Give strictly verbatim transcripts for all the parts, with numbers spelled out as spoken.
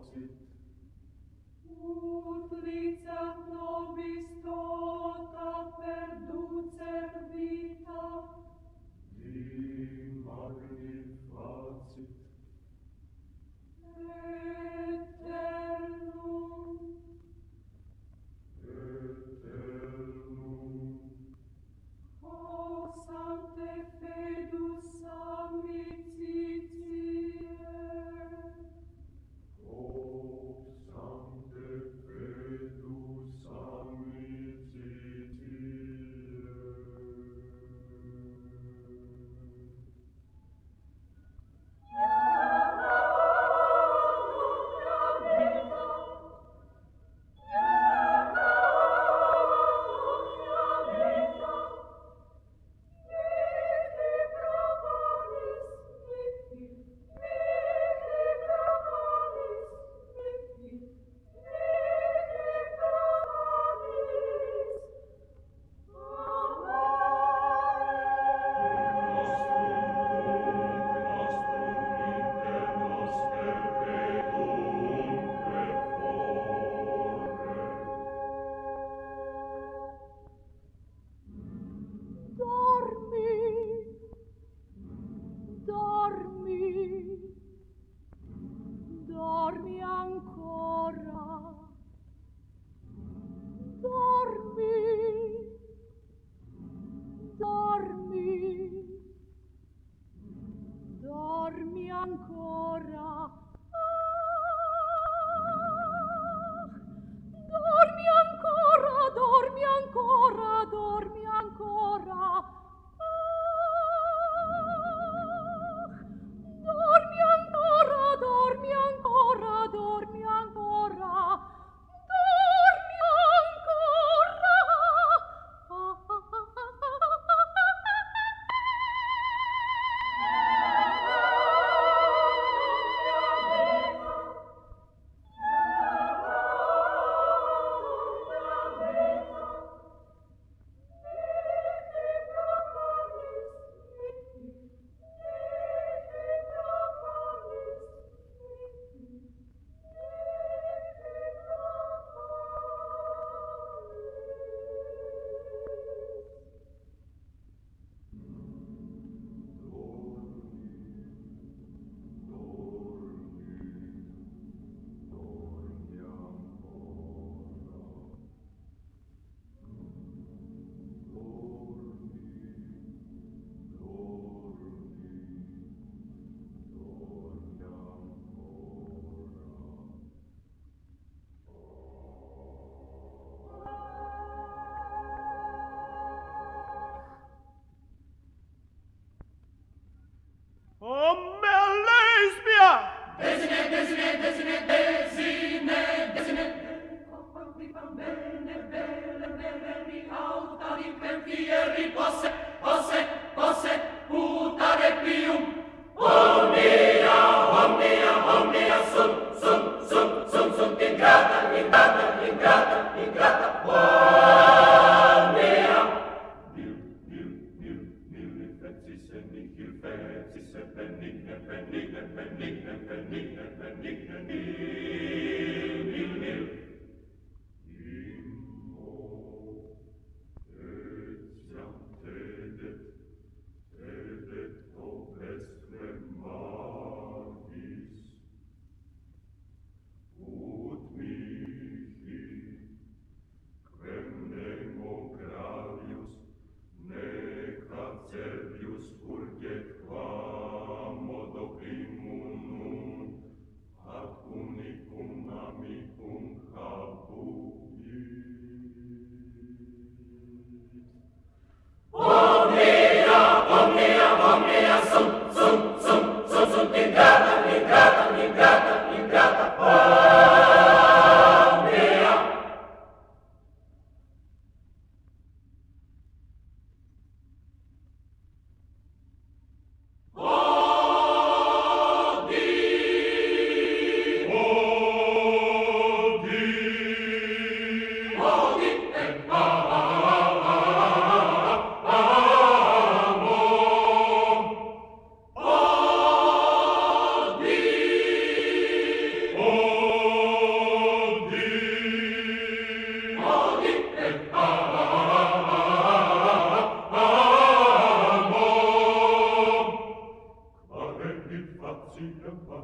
Unicum amicum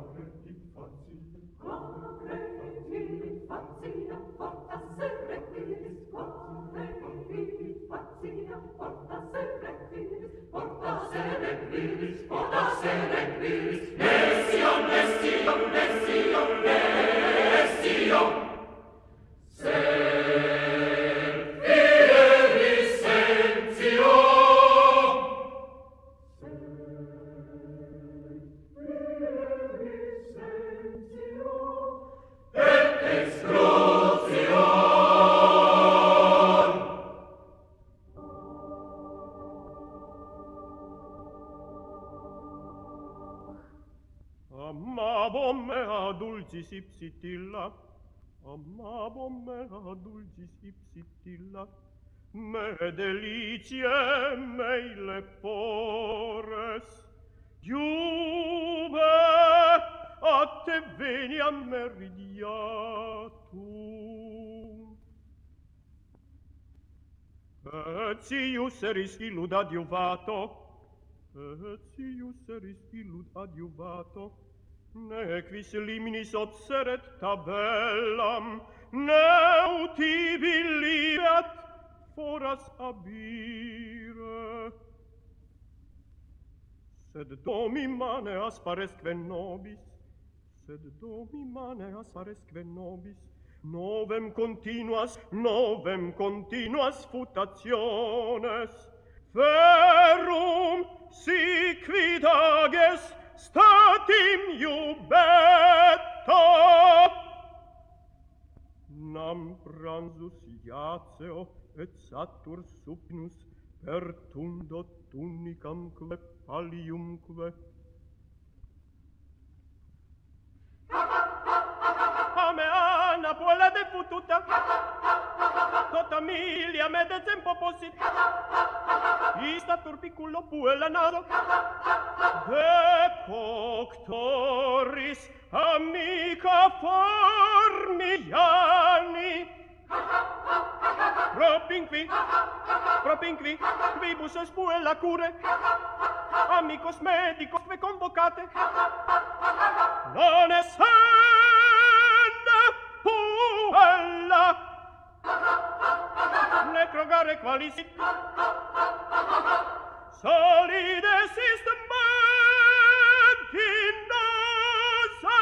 Amavo mea dulcis ipsitilla, amavo mea dulcis ipsitilla, me deliciae mei lepores, Juve a te veniam meridiatum. Etius eris illud adiuvato, Etius eris illud adiuvato, nequis liminis obseret tabellam, neuti biliat foras abire. Sed domi mane asparesque nobis, sed domi mane asparesque nobis, novem continuas, novem continuas futationes, ferrum si quid ages statim iubetto. Nam pranzus iaceo et satur supinus pertundo tunicamque palliumque. Ame ana puella de fututa, tota milia me de tempo posit, ista turbiculo puella nado, de poctoris amica formiani. Propinqui, propinqui, quibus es puella cure, amicos medicos me convocate, non essende puella, necrogare qualisit, solides ist maginosa.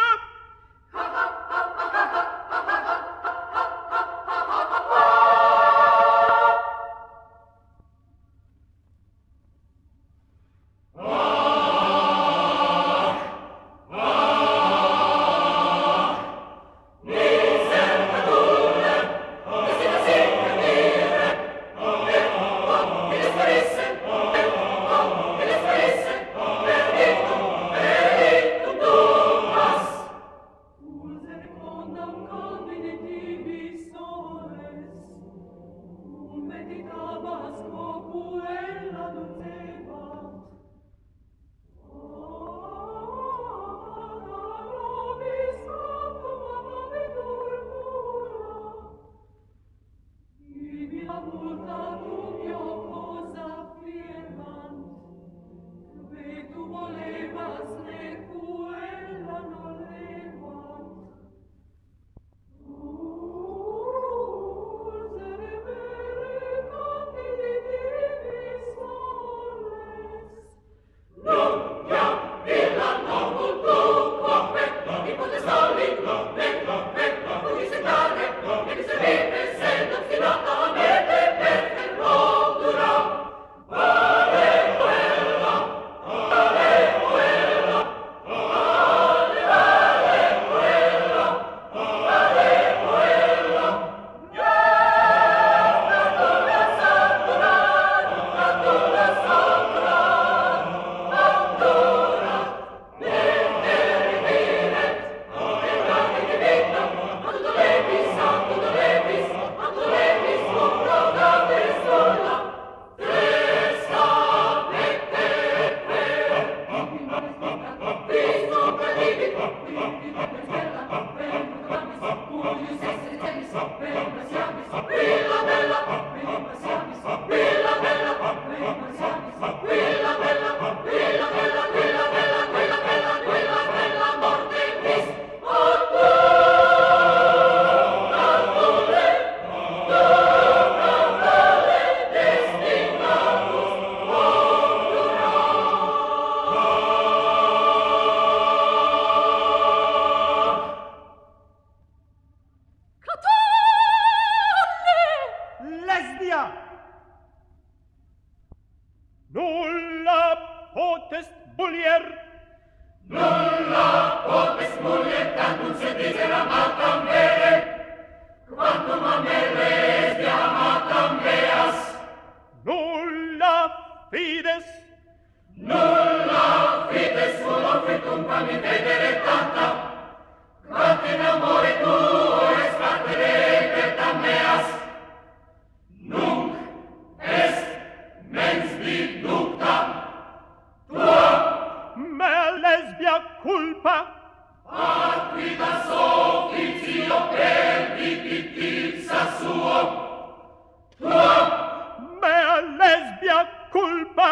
Nulla potest mulier. Nulla potest mulier tantum sed misera matam vere, quantum a me res de amatam veas. Nulla fides. Nulla fides uno fritum quam in vedere tanta, quant in amore tuo es fratere pertam meas. Nunc est mens viducta tua, Mea lesbia culpa. Aquitas officio perdicit ipsa suo, tua, Mea lesbia culpa.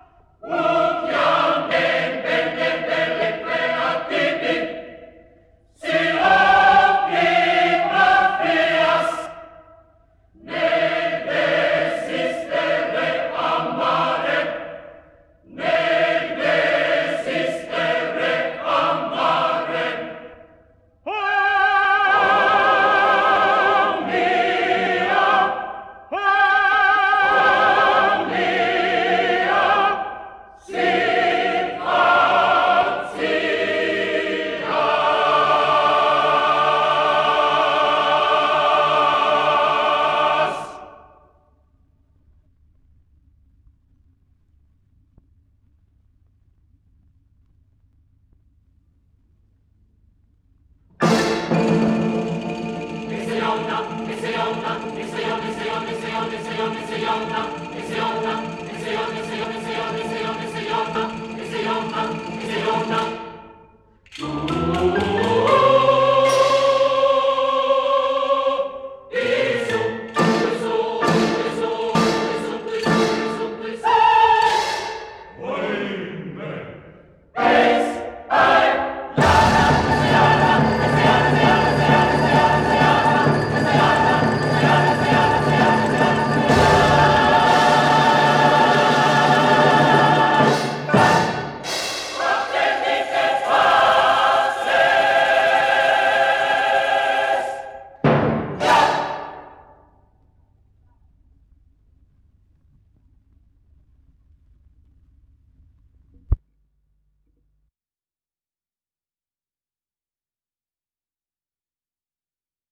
utiam ben bene belle creativi, si optima fias, nec desistere amare, nec desistere amare. Oh, mia! Oh, Mia, si facias. Iseona, Iseona, Iseona, Iseona, Iseona, Iseona, Iseona, Iseona, Iseona, Iseona, Iseona, Iseona, Iseona, Iseona, Iseona,